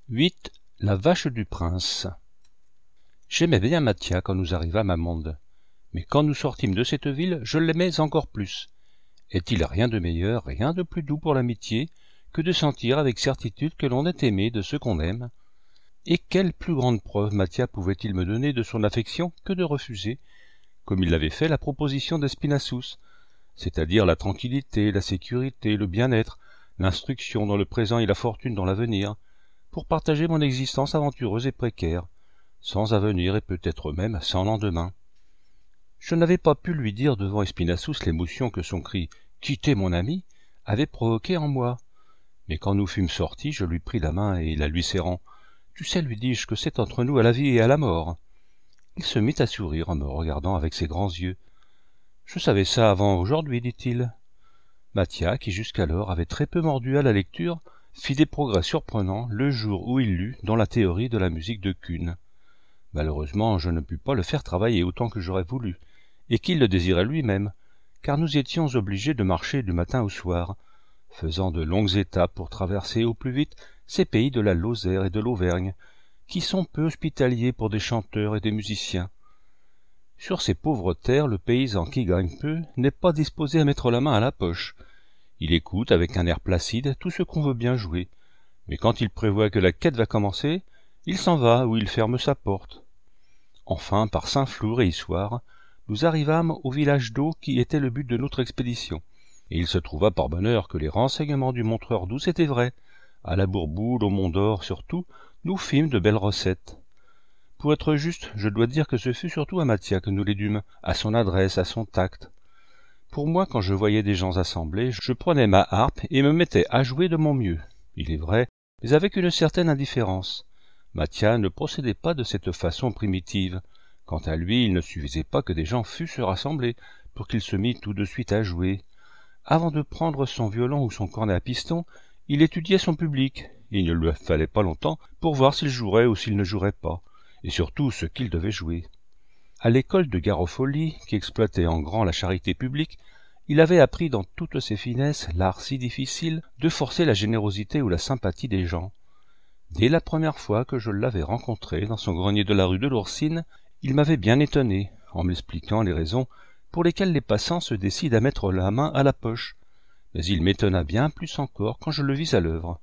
8. La vache du prince. J'aimais bien Mathia quand nous arrivâmes à Mende, mais quand nous sortîmes de cette ville, je l'aimais encore plus. Est-il rien de meilleur, rien de plus doux pour l'amitié, que de sentir avec certitude que l'on est aimé de ceux qu'on aime? Et quelle plus grande preuve Mathia pouvait-il me donner de son affection que de refuser, comme il l'avait fait, la proposition d'Espinassous, c'est-à-dire la tranquillité, la sécurité, le bien-être, l'instruction dans le présent et la fortune dans l'avenir, pour partager mon existence aventureuse et précaire, sans avenir et peut-être même sans lendemain. Je n'avais pas pu lui dire devant Espinassous l'émotion que son cri « Quittez mon ami » avait provoquée en moi. Mais quand nous fûmes sortis, je lui pris la main et la lui serrant. « Tu sais, lui dis-je, que c'est entre nous à la vie et à la mort. » Il se mit à sourire en me regardant avec ses grands yeux. « Je savais ça avant aujourd'hui, dit-il. » Mathia, qui jusqu'alors avait très peu mordu à la lecture, fit des progrès surprenants le jour où il lut dans la théorie de la musique de Kuhn. Malheureusement, je ne pus pas le faire travailler autant que j'aurais voulu, et qu'il le désirait lui-même, car nous étions obligés de marcher du matin au soir, faisant de longues étapes pour traverser au plus vite ces pays de la Lozère et de l'Auvergne, qui sont peu hospitaliers pour des chanteurs et des musiciens. Sur ces pauvres terres, le paysan qui gagne peu n'est pas disposé à mettre la main à la poche. Il écoute avec un air placide tout ce qu'on veut bien jouer, mais quand il prévoit que la quête va commencer, il s'en va ou il ferme sa porte. Enfin, par Saint-Flour et Issoire, nous arrivâmes au village d'eau qui était le but de notre expédition, et il se trouva par bonheur que les renseignements du montreur d'Ous étaient vrais. À la Bourboule, au Mont-d'Or surtout, nous fîmes de belles recettes. Pour être juste, je dois dire que ce fut surtout à Mathia que nous les dûmes, à son adresse, à son tact. Pour moi, quand je voyais des gens assemblés, je prenais ma harpe et me mettais à jouer de mon mieux, il est vrai, mais avec une certaine indifférence. Mathia ne procédait pas de cette façon primitive. Quant à lui, il ne suffisait pas que des gens fussent rassemblés pour qu'il se mît tout de suite à jouer. Avant de prendre son violon ou son cornet à piston, il étudiait son public, et il ne lui fallait pas longtemps pour voir s'il jouerait ou s'il ne jouerait pas, et surtout ce qu'il devait jouer. À l'école de Garofoli, qui exploitait en grand la charité publique, il avait appris dans toutes ses finesses l'art si difficile de forcer la générosité ou la sympathie des gens. Dès la première fois que je l'avais rencontré dans son grenier de la rue de l'Oursine, il m'avait bien étonné, en m'expliquant les raisons pour lesquelles les passants se décident à mettre la main à la poche, mais il m'étonna bien plus encore quand je le vis à l'œuvre.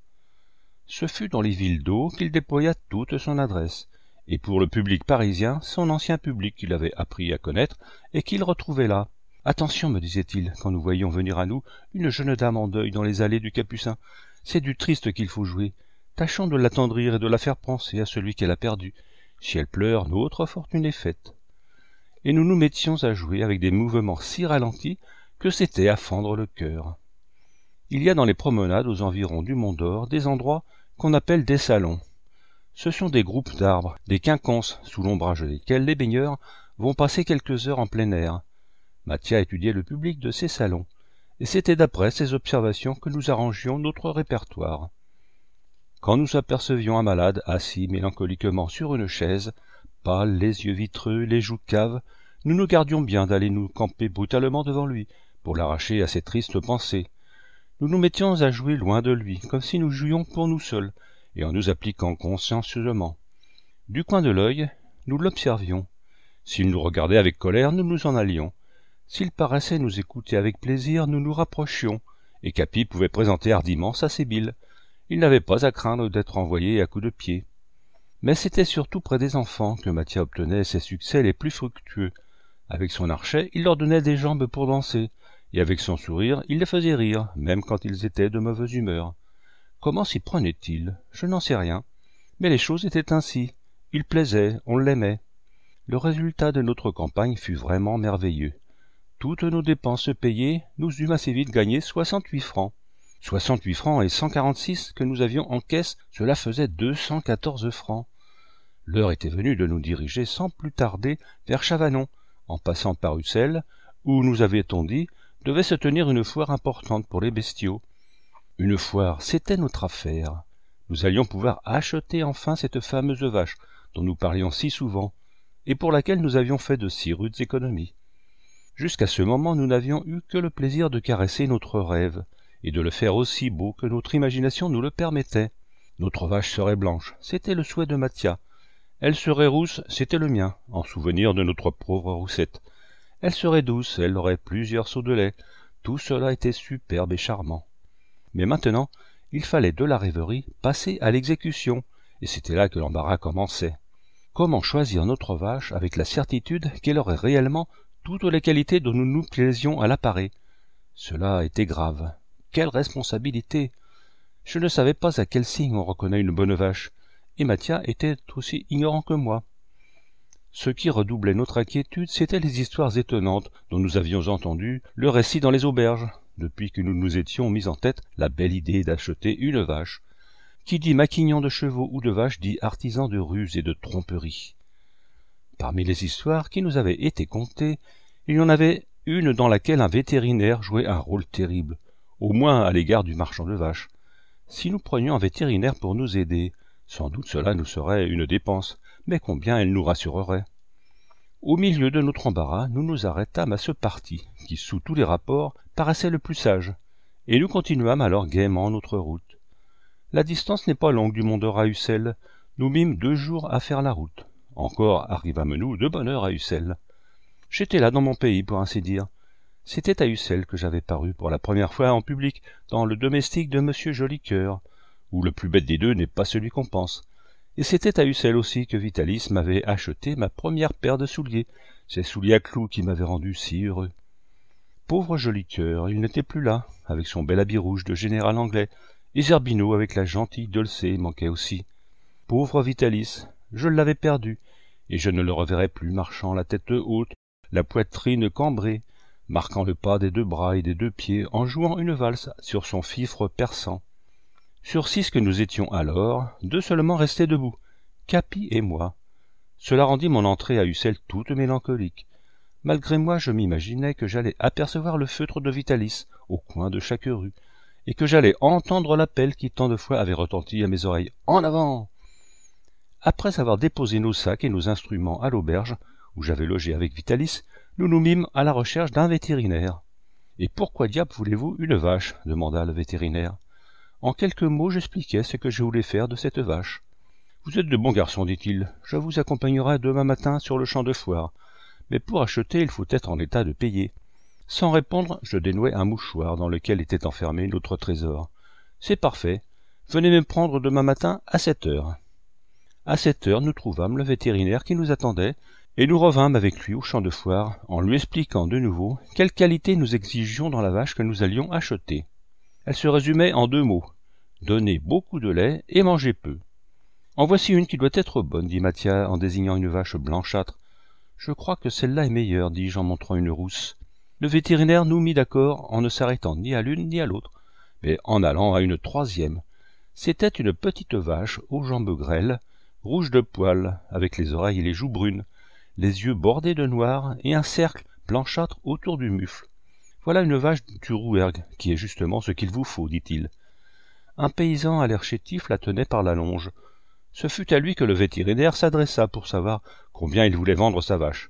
Ce fut dans les villes d'eau qu'il déploya toute son adresse, et pour le public parisien, son ancien public qu'il avait appris à connaître et qu'il retrouvait là. « Attention, me disait-il, quand nous voyions venir à nous une jeune dame en deuil dans les allées du Capucin, c'est du triste qu'il faut jouer. Tâchons de l'attendrir et de la faire penser à celui qu'elle a perdu. Si elle pleure, notre fortune est faite. » Et nous nous mettions à jouer avec des mouvements si ralentis que c'était à fendre le cœur. Il y a dans les promenades aux environs du Mont-d'Or des endroits qu'on appelle des salons. Ce sont des groupes d'arbres, des quinconces, sous l'ombrage desquels les baigneurs vont passer quelques heures en plein air. Mathia étudiait le public de ces salons, et c'était d'après ces observations que nous arrangions notre répertoire. Quand nous apercevions un malade assis mélancoliquement sur une chaise, pâle, les yeux vitreux, les joues caves, nous nous gardions bien d'aller nous camper brutalement devant lui, pour l'arracher à ses tristes pensées. Nous nous mettions à jouer loin de lui, comme si nous jouions pour nous seuls, et en nous appliquant consciencieusement. Du coin de l'œil, nous l'observions. S'il nous regardait avec colère, nous nous en allions. S'il paraissait nous écouter avec plaisir, nous nous rapprochions, et Capi pouvait présenter hardiment sa sébile. Il n'avait pas à craindre d'être envoyé à coups de pied. Mais c'était surtout près des enfants que Mathia obtenait ses succès les plus fructueux. Avec son archet, il leur donnait des jambes pour danser, et avec son sourire, il les faisait rire, même quand ils étaient de mauvaise humeur. Comment s'y prenait-il? Je n'en sais rien. Mais les choses étaient ainsi. Il plaisait, on l'aimait. Le résultat de notre campagne fut vraiment merveilleux. Toutes nos dépenses payées, nous eûmes assez vite gagné 68 francs. 68 francs et 146 que nous avions en caisse, cela faisait 214 francs. L'heure était venue de nous diriger sans plus tarder vers Chavanon, en passant par Ussel, où, nous avait-on dit, devait se tenir une foire importante pour les bestiaux. Une foire, c'était notre affaire. Nous allions pouvoir acheter enfin cette fameuse vache dont nous parlions si souvent, et pour laquelle nous avions fait de si rudes économies. Jusqu'à ce moment, nous n'avions eu que le plaisir de caresser notre rêve, et de le faire aussi beau que notre imagination nous le permettait. Notre vache serait blanche, c'était le souhait de Mathia. Elle serait rousse, c'était le mien, en souvenir de notre pauvre Roussette. Elle serait douce, elle aurait plusieurs seaux de lait. Tout cela était superbe et charmant. Mais maintenant, il fallait de la rêverie passer à l'exécution, et c'était là que l'embarras commençait. Comment choisir notre vache avec la certitude qu'elle aurait réellement toutes les qualités dont nous nous plaisions à l'apparer? Cela était grave. Quelle responsabilité! Je ne savais pas à quel signe on reconnaît une bonne vache, et Mathia était aussi ignorant que moi. Ce qui redoublait notre inquiétude, c'étaient les histoires étonnantes dont nous avions entendu le récit dans les auberges, depuis que nous nous étions mis en tête la belle idée d'acheter une vache. Qui dit maquignon de chevaux ou de vaches dit artisan de ruse et de tromperie. Parmi les histoires qui nous avaient été contées, il y en avait une dans laquelle un vétérinaire jouait un rôle terrible, au moins à l'égard du marchand de vaches. Si nous prenions un vétérinaire pour nous aider, sans doute cela nous serait une dépense, mais combien elle nous rassurerait. Au milieu de notre embarras, nous nous arrêtâmes à ce parti, qui sous tous les rapports paraissait le plus sage, et nous continuâmes alors gaiement notre route. La distance n'est pas longue du mont de Ussel, nous mîmes 2 jours à faire la route. Encore arrivâmes-nous de bonne heure à Ussel. J'étais là dans mon pays, pour ainsi dire. C'était à Ussel que j'avais paru pour la première fois en public dans le domestique de Monsieur Jolicoeur, où le plus bête des deux n'est pas celui qu'on pense. Et c'était à Ussel aussi que Vitalis m'avait acheté ma première paire de souliers, ces souliers à clous qui m'avaient rendu si heureux. Pauvre Jolicoeur, il n'était plus là, avec son bel habit rouge de général anglais, et Zerbino avec la gentille Dulcé manquait aussi. Pauvre Vitalis, je l'avais perdu, et je ne le reverrai plus marchant la tête haute, la poitrine cambrée, marquant le pas des 2 bras et des 2 pieds, en jouant une valse sur son fifre perçant. Sur 6 que nous étions alors, 2 seulement restaient debout, Capi et moi. Cela rendit mon entrée à Ussel toute mélancolique. Malgré moi, je m'imaginais que j'allais apercevoir le feutre de Vitalis au coin de chaque rue, et que j'allais entendre l'appel qui tant de fois avait retenti à mes oreilles. « En avant !» Après avoir déposé nos sacs et nos instruments à l'auberge, où j'avais logé avec Vitalis, nous nous mîmes à la recherche d'un vétérinaire. « Et pourquoi diable voulez-vous une vache ?» demanda le vétérinaire. En quelques mots, j'expliquai ce que je voulais faire de cette vache. « Vous êtes de bons garçons, dit-il. Je vous accompagnerai demain matin sur le champ de foire. Mais pour acheter, il faut être en état de payer. » Sans répondre, je dénouai un mouchoir dans lequel était enfermé notre trésor. « C'est parfait. Venez me prendre demain matin à 7 heures. » À 7 heures, nous trouvâmes le vétérinaire qui nous attendait, et nous revînmes avec lui au champ de foire, en lui expliquant de nouveau quelles qualités nous exigions dans la vache que nous allions acheter. Elle se résumait en 2 mots. Donner beaucoup de lait et manger peu. « En voici une qui doit être bonne, dit Mathia en désignant une vache blanchâtre. « Je crois que celle-là est meilleure, dis-je en montrant une rousse. Le vétérinaire nous mit d'accord en ne s'arrêtant ni à l'une ni à l'autre, mais en allant à une 3e. C'était une petite vache aux jambes grêles, rouge de poil, avec les oreilles et les joues brunes, les yeux bordés de noir et un cercle blanchâtre autour du mufle. Voilà une vache du Rouergue, qui est justement ce qu'il vous faut, dit-il. Un paysan à l'air chétif la tenait par la longe. Ce fut à lui que le vétérinaire s'adressa pour savoir combien il voulait vendre sa vache.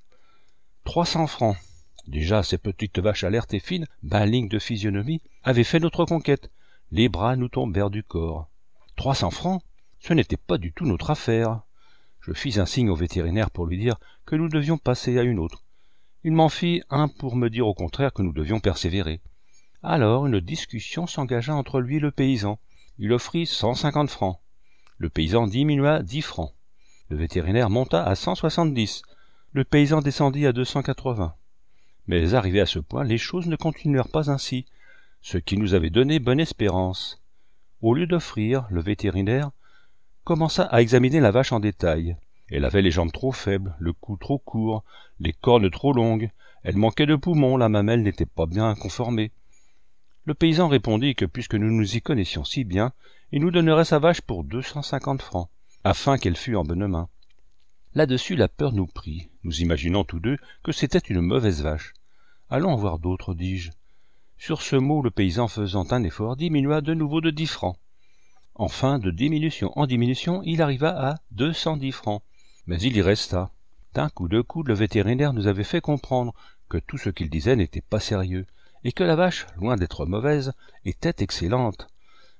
300 francs. Déjà, ces petites vaches alertes et fines, malignes de physionomie, avaient fait notre conquête. Les bras nous tombèrent du corps. 300 francs, ce n'était pas du tout notre affaire. Je fis un signe au vétérinaire pour lui dire que nous devions passer à une autre. Il m'en fit un pour me dire au contraire que nous devions persévérer. Alors une discussion s'engagea entre lui et le paysan. Il offrit 150 francs. Le paysan diminua 10 francs. Le vétérinaire monta à 170. Le paysan descendit à 280. Mais arrivé à ce point, les choses ne continuèrent pas ainsi, ce qui nous avait donné bonne espérance. Au lieu d'offrir, le vétérinaire commença à examiner la vache en détail. Elle avait les jambes trop faibles, le cou trop court, les cornes trop longues, elle manquait de poumons, la mamelle n'était pas bien conformée. Le paysan répondit que puisque nous nous y connaissions si bien, il nous donnerait sa vache pour 250 francs, afin qu'elle fût en bonne main. Là-dessus, la peur nous prit, nous imaginant tous deux que c'était une mauvaise vache. Allons en voir d'autres, dis-je. Sur ce mot, le paysan, faisant un effort, diminua de nouveau de 10 francs. Enfin, de diminution en diminution, il arriva à 210 francs. Mais il y resta. D'un coup de coude, le vétérinaire nous avait fait comprendre que tout ce qu'il disait n'était pas sérieux, et que la vache, loin d'être mauvaise, était excellente.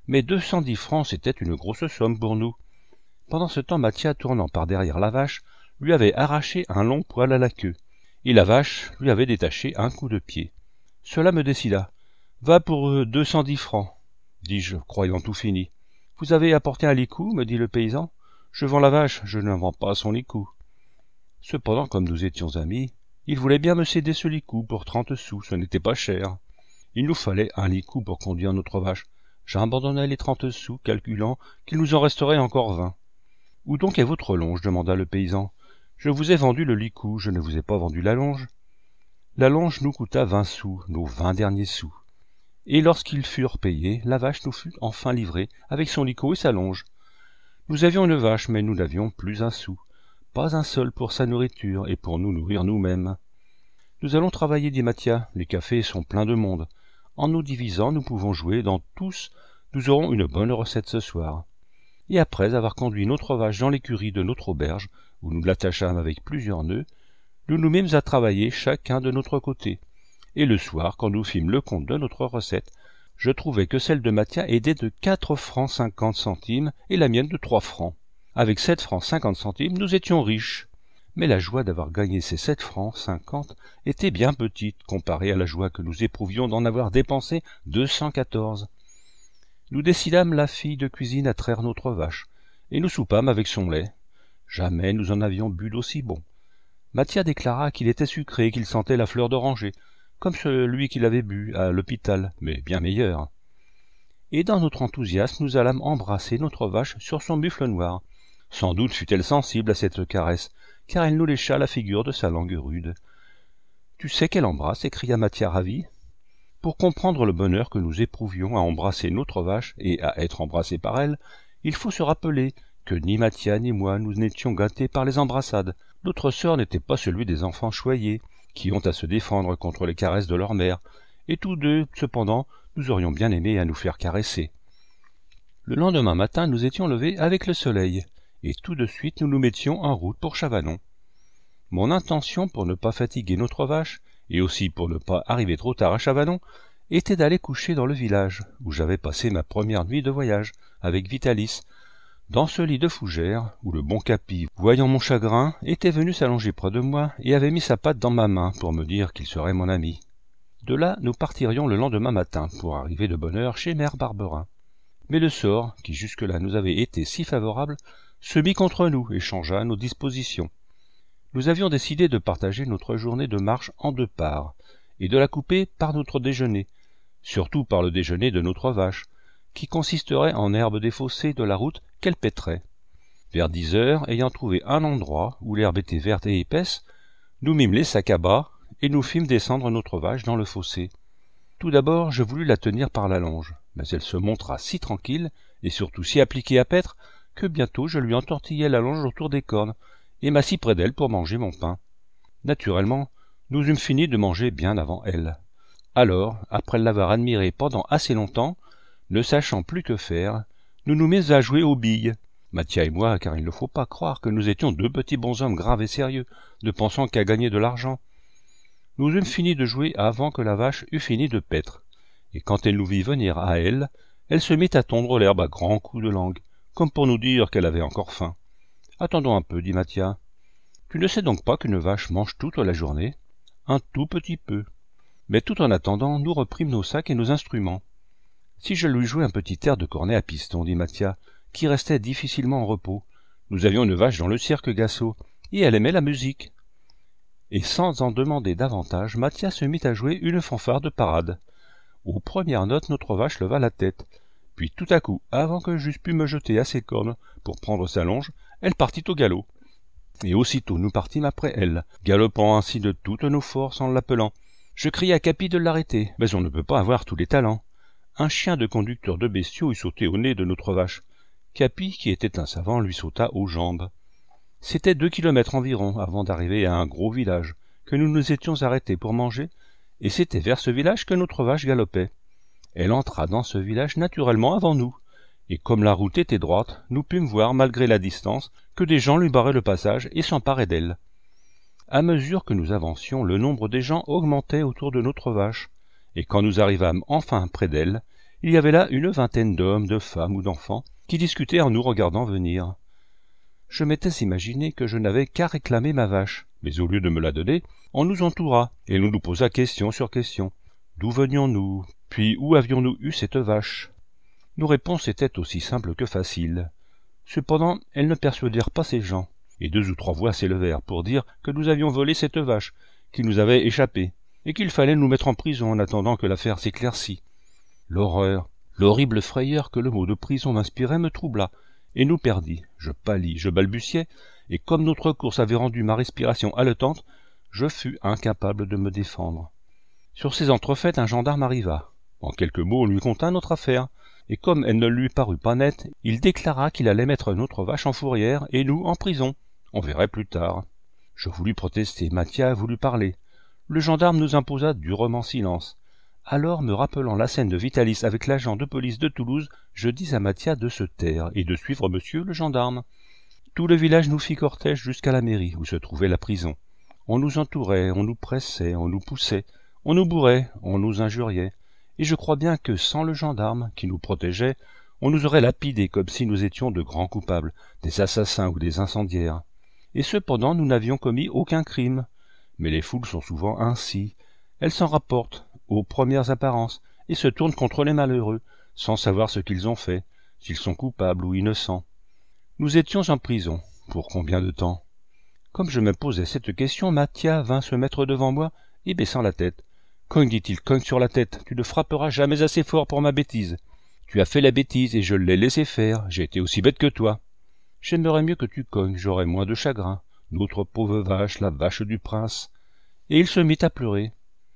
Mais 210 francs, c'était une grosse somme pour nous. Pendant ce temps, Mathia, tournant par derrière la vache, lui avait arraché un long poil à la queue, et la vache lui avait détaché un coup de pied. Cela me décida. « Va pour 210 francs, dis-je, croyant tout fini. « Vous avez apporté un licou, me dit le paysan. « Je vends la vache, je ne vends pas son licou. » Cependant, comme nous étions amis, il voulait bien me céder ce licou pour 30 sous, ce n'était pas cher. Il nous fallait un licou pour conduire notre vache. J'abandonnai les 30 sous, calculant qu'il nous en resterait encore 20. « Où donc est votre longe ?» demanda le paysan. « Je vous ai vendu le licou, je ne vous ai pas vendu la longe. » La longe nous coûta 20 sous, nos 20 derniers sous. Et lorsqu'ils furent payés, la vache nous fut enfin livrée, avec son licou et sa longe. Nous avions une vache, mais nous n'avions plus un sou, pas un seul pour sa nourriture et pour nous nourrir nous-mêmes. « Nous allons travailler, dit Mathia, les cafés sont pleins de monde. En nous divisant, nous pouvons jouer, dans tous, nous aurons une bonne recette ce soir. » Et après avoir conduit notre vache dans l'écurie de notre auberge, où nous l'attachâmes avec plusieurs nœuds, nous nous mîmes à travailler chacun de notre côté. Et le soir, quand nous fîmes le compte de notre recette, je trouvai que celle de Mathia était de 4 francs 50 centimes et la mienne de 3 francs. Avec 7 francs 50 centimes, nous étions riches. Mais la joie d'avoir gagné ces 7 francs 50 était bien petite comparée à la joie que nous éprouvions d'en avoir dépensé 214. Nous décidâmes la fille de cuisine à traire notre vache, et nous soupâmes avec son lait. Jamais nous en avions bu d'aussi bon. Mathia déclara qu'il était sucré et qu'il sentait la fleur d'oranger, comme celui qu'il avait bu à l'hôpital, mais bien meilleur. Et dans notre enthousiasme, nous allâmes embrasser notre vache sur son buffle noir. Sans doute fut-elle sensible à cette caresse, car elle nous lécha la figure de sa langue rude. « Tu sais qu'elle embrasse » s'écria Mathia ravi. Pour comprendre le bonheur que nous éprouvions à embrasser notre vache et à être embrassés par elle, il faut se rappeler que ni Mathia ni moi nous n'étions gâtés par les embrassades. Notre sort n'était pas celui des enfants choyés, qui ont à se défendre contre les caresses de leur mère, et tous deux, cependant, nous aurions bien aimé à nous faire caresser. Le lendemain matin, nous étions levés avec le soleil, et tout de suite nous nous mettions en route pour Chavanon. Mon intention, pour ne pas fatiguer notre vache, et aussi pour ne pas arriver trop tard à Chavanon, était d'aller coucher dans le village, où j'avais passé ma première nuit de voyage, avec Vitalis, dans ce lit de fougères, où le bon Capi, voyant mon chagrin, était venu s'allonger près de moi et avait mis sa patte dans ma main pour me dire qu'il serait mon ami. De là, nous partirions le lendemain matin, pour arriver de bonne heure chez Mère Barberin. Mais le sort, qui jusque-là nous avait été si favorable, se mit contre nous et changea nos dispositions. Nous avions décidé de partager notre journée de marche en 2 parts, et de la couper par notre déjeuner, surtout par le déjeuner de notre vache, qui consisterait en herbe des fossés de la route qu'elle paîtrait. Vers 10 heures, ayant trouvé un endroit où l'herbe était verte et épaisse, nous mîmes les sacs à bas et nous fîmes descendre notre vache dans le fossé. Tout d'abord, je voulus la tenir par la longe, mais elle se montra si tranquille, et surtout si appliquée à paître, que bientôt je lui entortillai la longe autour des cornes, et m'assis près d'elle pour manger mon pain. Naturellement, nous eûmes fini de manger bien avant elle. Alors, après l'avoir admirée pendant assez longtemps, ne sachant plus que faire, nous nous mîmes à jouer aux billes. Mathia et moi, car il ne faut pas croire que nous étions 2 petits bonshommes graves et sérieux, ne pensant qu'à gagner de l'argent. Nous eûmes fini de jouer avant que la vache eût fini de paître, et quand elle nous vit venir à elle, elle se mit à tondre l'herbe à grands coups de langue, comme pour nous dire qu'elle avait encore faim. « Attendons un peu, dit Mathia. Tu ne sais donc pas qu'une vache mange toute la journée ? Un tout petit peu. » Mais tout en attendant, nous reprîmes nos sacs et nos instruments. « Si je lui jouais un petit air de cornet à piston, dit Mathia, qui restait difficilement en repos. Nous avions une vache dans le cirque Gassot, et elle aimait la musique. » Et sans en demander davantage, Mathia se mit à jouer une fanfare de parade. Aux premières notes, notre vache leva la tête. Puis tout à coup, avant que j'eusse pu me jeter à ses cornes pour prendre sa longe, elle partit au galop. Et aussitôt nous partîmes après elle, galopant ainsi de toutes nos forces en l'appelant. Je criai à Capi de l'arrêter, mais on ne peut pas avoir tous les talents. Un chien de conducteur de bestiaux eût sauté au nez de notre vache. Capi, qui était un savant, lui sauta aux jambes. C'était 2 kilomètres environ avant d'arriver à un gros village, que nous nous étions arrêtés pour manger, et c'était vers ce village que notre vache galopait. Elle entra dans ce village naturellement avant nous, et comme la route était droite, nous pûmes voir, malgré la distance, que des gens lui barraient le passage et s'emparaient d'elle. À mesure que nous avancions, le nombre des gens augmentait autour de notre vache, et quand nous arrivâmes enfin près d'elle, Il y avait là une vingtaine d'hommes, de femmes ou d'enfants, qui discutaient en nous regardant venir. Je m'étais imaginé que je n'avais qu'à réclamer ma vache, mais au lieu de me la donner, on nous entoura, et l'on nous posa question sur question. D'où venions-nous, puis où avions-nous eu cette vache? Nos réponses étaient aussi simples que faciles. Cependant, elles ne persuadèrent pas ces gens, et 2 ou 3 voix s'élevèrent pour dire que nous avions volé cette vache, qui nous avait échappé, et qu'il fallait nous mettre en prison en attendant que l'affaire s'éclaircît. L'horreur, l'horrible frayeur que le mot de prison m'inspirait me troubla, et nous perdit. Je pâlis, je balbutiai, et comme notre course avait rendu ma respiration haletante, je fus incapable de me défendre. Sur ces entrefaites, un gendarme arriva. En quelques mots, on lui conta notre affaire, et comme elle ne lui parut pas nette, il déclara qu'il allait mettre notre vache en fourrière et nous en prison. On verrait plus tard. Je voulus protester, Mathia voulut parler. Le gendarme nous imposa durement silence. Alors, me rappelant la scène de Vitalis avec l'agent de police de Toulouse, je dis à Mathia de se taire et de suivre monsieur le gendarme. Tout le village nous fit cortège jusqu'à la mairie, où se trouvait la prison. On nous entourait, on nous pressait, on nous poussait, on nous bourrait, on nous injuriait, et je crois bien que sans le gendarme, qui nous protégeait, on nous aurait lapidés comme si nous étions de grands coupables, des assassins ou des incendiaires. Et cependant nous n'avions commis aucun crime. Mais les foules sont souvent ainsi. Elles s'en rapportent aux premières apparences, et se tournent contre les malheureux, sans savoir ce qu'ils ont fait, s'ils sont coupables ou innocents. Nous étions en prison. Pour combien de temps? Comme je me posais cette question, Mathia vint se mettre devant moi, et baissant la tête. Cogne, dit-il, cogne sur la tête, tu ne frapperas jamais assez fort pour ma bêtise. Tu as fait la bêtise, et je l'ai laissé faire, j'ai été aussi bête que toi. J'aimerais mieux que tu cognes, j'aurais moins de chagrin. Notre pauvre vache, la vache du prince. Et il se mit à pleurer.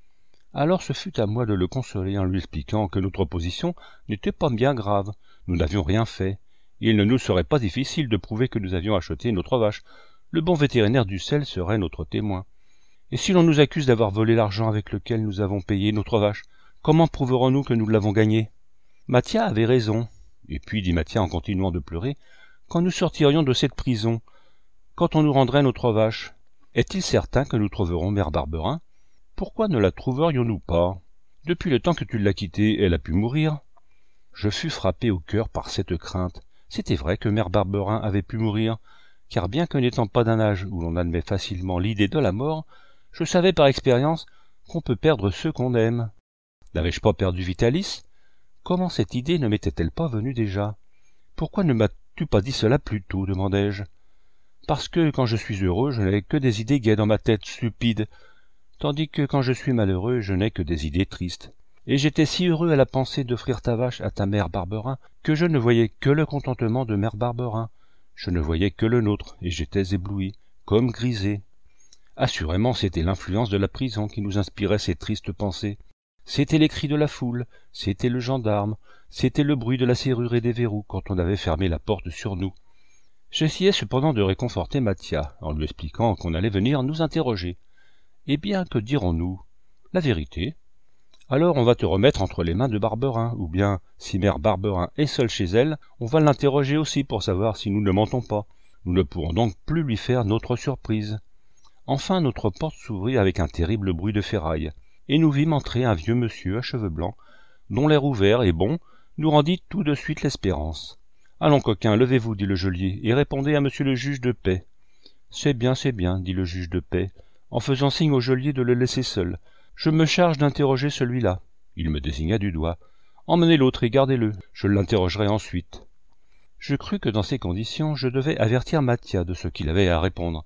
Alors ce fut à moi de le consoler en lui expliquant que notre position n'était pas bien grave, nous n'avions rien fait, et il ne nous serait pas difficile de prouver que nous avions acheté notre vache. Le bon vétérinaire d'Ussel serait notre témoin. Et si l'on nous accuse d'avoir volé l'argent avec lequel nous avons payé notre vache, comment prouverons-nous que nous l'avons gagnée? Mathia avait raison. Et puis, dit Mathia en continuant de pleurer, quand nous sortirions de cette prison, quand on nous rendrait notre vache, est-il certain que nous trouverons Mère Barberin? Pourquoi ne la trouverions-nous pas? Depuis le temps que tu l'as quittée, elle a pu mourir. Je fus frappé au cœur par cette crainte. C'était vrai que Mère Barberin avait pu mourir, car bien que n'étant pas d'un âge où l'on admet facilement l'idée de la mort, je savais par expérience qu'on peut perdre ceux qu'on aime. N'avais-je pas perdu Vitalis? Comment cette idée ne m'était-elle pas venue déjà? Pourquoi ne m'as-tu pas dit cela plus tôt, demandai-je. Parce que quand je suis heureux, je n'ai que des idées gaies dans ma tête stupide, tandis que quand je suis malheureux, je n'ai que des idées tristes. Et j'étais si heureux à la pensée d'offrir ta vache à ta mère Barberin, que je ne voyais que le contentement de mère Barberin. Je ne voyais que le nôtre, et j'étais ébloui, comme grisé. Assurément, c'était l'influence de la prison qui nous inspirait ces tristes pensées. C'était les cris de la foule, c'était le gendarme, c'était le bruit de la serrure et des verrous quand on avait fermé la porte sur nous. J'essayais cependant de réconforter Mathia, en lui expliquant qu'on allait venir nous interroger. Eh bien, que dirons-nous? La vérité. Alors on va te remettre entre les mains de Barberin, ou bien, si mère Barberin est seule chez elle, on va l'interroger aussi pour savoir si nous ne mentons pas. Nous ne pourrons donc plus lui faire notre surprise. Enfin notre porte s'ouvrit avec un terrible bruit de ferraille, et nous vîmes entrer un vieux monsieur à cheveux blancs, dont l'air ouvert et bon nous rendit tout de suite l'espérance. « Allons, coquin, levez-vous, dit le geôlier, et répondez à monsieur le juge de paix. »« C'est bien, dit le juge de paix, en faisant signe au geôlier de le laisser seul. Je me charge d'interroger celui-là. » Il me désigna du doigt. « Emmenez l'autre et gardez-le, je l'interrogerai ensuite. » Je crus que dans ces conditions, je devais avertir Mathia de ce qu'il avait à répondre.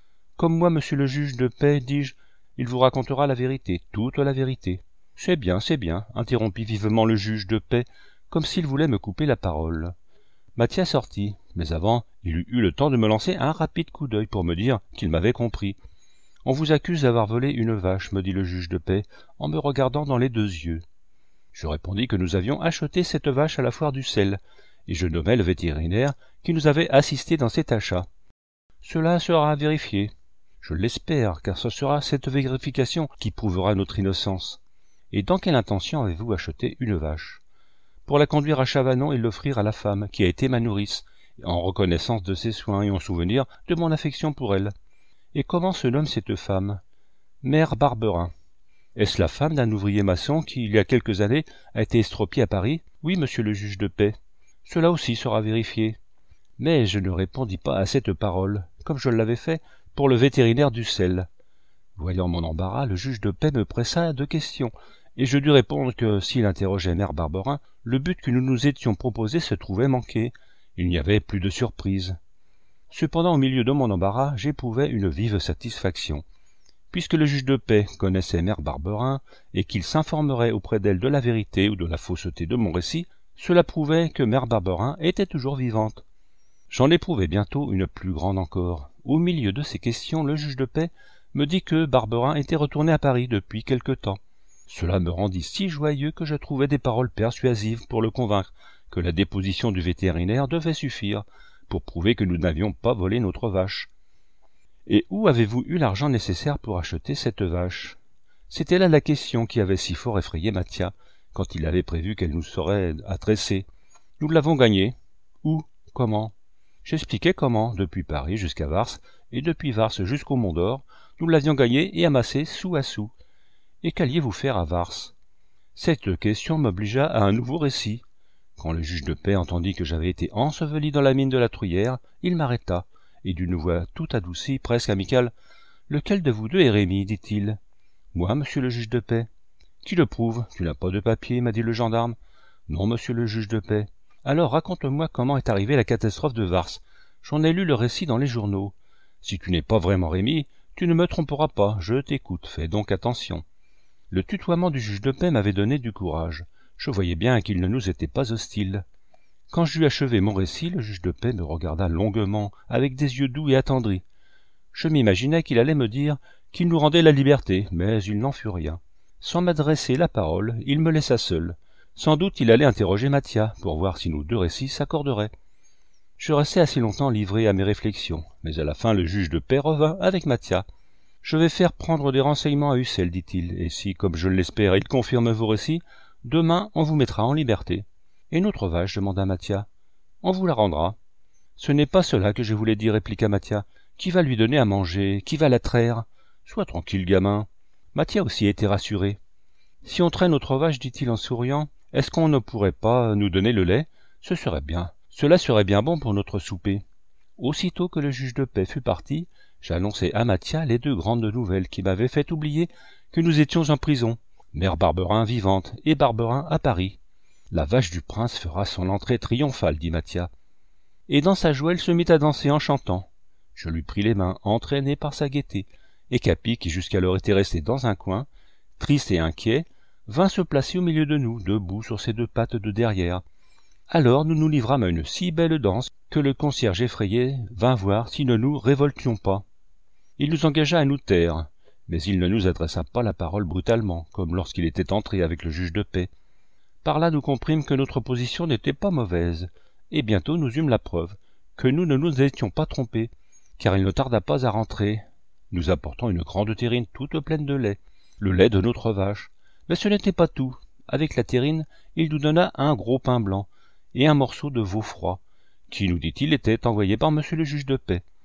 « Comme moi, monsieur le juge de paix, dis-je, il vous racontera la vérité, toute la vérité. »« C'est bien, interrompit vivement le juge de paix, comme s'il voulait me couper la parole. Mathia sortit, mais avant, il eut eu le temps de me lancer un rapide coup d'œil pour me dire qu'il m'avait compris. « On vous accuse d'avoir volé une vache, me dit le juge de paix, en me regardant dans les 2 yeux. » Je répondis que nous avions acheté cette vache à la foire d'Ussel, et je nommai le vétérinaire qui nous avait assisté dans cet achat. « Cela sera vérifié. » Je l'espère, car ce sera cette vérification qui prouvera notre innocence. Et dans quelle intention avez-vous acheté une vache? Pour la conduire à Chavanon et l'offrir à la femme, qui a été ma nourrice, en reconnaissance de ses soins et en souvenir de mon affection pour elle. Et comment se nomme cette femme? Mère Barberin. Est-ce la femme d'un ouvrier maçon qui, il y a quelques années, a été estropié à Paris? Oui, monsieur le juge de paix. Cela aussi sera vérifié. Mais je ne répondis pas à cette parole, comme je l'avais fait pour le vétérinaire d'Ussel. Voyant mon embarras, le juge de paix me pressa de questions, et je dus répondre que, s'il interrogeait mère Barberin, le but que nous nous étions proposé se trouvait manqué. Il n'y avait plus de surprise. Cependant, au milieu de mon embarras, j'éprouvais une vive satisfaction. Puisque le juge de paix connaissait mère Barberin, et qu'il s'informerait auprès d'elle de la vérité ou de la fausseté de mon récit, cela prouvait que mère Barberin était toujours vivante. J'en éprouvai bientôt une plus grande encore. Au milieu de ces questions, le juge de paix me dit que Barberin était retourné à Paris depuis quelque temps. Cela me rendit si joyeux que je trouvai des paroles persuasives pour le convaincre que la déposition du vétérinaire devait suffire pour prouver que nous n'avions pas volé notre vache. Et où avez-vous eu l'argent nécessaire pour acheter cette vache? C'était là la question qui avait si fort effrayé Mathia, quand il avait prévu qu'elle nous serait adressée. Nous l'avons gagnée. Où? Comment? J'expliquai comment, depuis Paris jusqu'à Vars, et depuis Vars jusqu'au Mont d'Or, nous l'avions gagnée et amassée sou à sou. Et qu'alliez-vous faire à Vars? Cette question m'obligea à un nouveau récit. Quand le juge de paix entendit que j'avais été enseveli dans la mine de la Truyère, il m'arrêta, et d'une voix tout adoucie, presque amicale, « Lequel de vous deux est Rémi ?» dit-il. « Moi, monsieur le juge de paix. »« Qui le prouve? Tu n'as pas de papier, m'a dit le gendarme. »« Non, monsieur le juge de paix. »« Alors raconte-moi comment est arrivée la catastrophe de Vars. J'en ai lu le récit dans les journaux. Si tu n'es pas vraiment Rémi, tu ne me tromperas pas, je t'écoute, fais donc attention. » Le tutoiement du juge de paix m'avait donné du courage. Je voyais bien qu'il ne nous était pas hostile. Quand j'eus achevé mon récit, le juge de paix me regarda longuement, avec des yeux doux et attendris. Je m'imaginais qu'il allait me dire qu'il nous rendait la liberté, mais il n'en fut rien. Sans m'adresser la parole, il me laissa seul. Sans doute il allait interroger Mathia, pour voir si nos deux récits s'accorderaient. Je restai assez longtemps livré à mes réflexions, mais à la fin le juge de paix revint avec Mathia. « Je vais faire prendre des renseignements à Ussel, dit-il, et si, comme je l'espère, il confirme vos récits, demain on vous mettra en liberté. »« Et notre vache ?» demanda Mathia. « On vous la rendra. »« Ce n'est pas cela que je voulais dire, répliqua Mathia. Qui va lui donner à manger? Qui va la traire? Sois tranquille, gamin. » Mathia aussi était rassuré. « Si on traîne notre vache, dit-il en souriant, est-ce qu'on ne pourrait pas nous donner le lait? Ce serait bien. Cela serait bien bon pour notre souper. » Aussitôt que le juge de paix fut parti, j'annonçai à Mathia les deux grandes nouvelles qui m'avaient fait oublier que nous étions en prison, mère Barberin vivante et Barberin à Paris. La vache du prince fera son entrée triomphale, dit Mathia. Et dans sa joie, elle se mit à danser en chantant. Je lui pris les mains, entraîné par sa gaieté, et Capi, qui jusqu'alors était resté dans un coin, triste et inquiet, vint se placer au milieu de nous, debout sur ses deux pattes de derrière. Alors nous nous livrâmes à une si belle danse que le concierge effrayé vint voir si ne nous révoltions pas. Il nous engagea à nous taire, mais il ne nous adressa pas la parole brutalement, comme lorsqu'il était entré avec le juge de paix. Par là nous comprîmes que notre position n'était pas mauvaise, et bientôt nous eûmes la preuve que nous ne nous étions pas trompés, car il ne tarda pas à rentrer, nous apportant une grande terrine toute pleine de lait, le lait de notre vache. Mais ce n'était pas tout. Avec la terrine, il nous donna un gros pain blanc, et un morceau de veau froid, qui, nous dit-il, était envoyé par monsieur le juge de paix.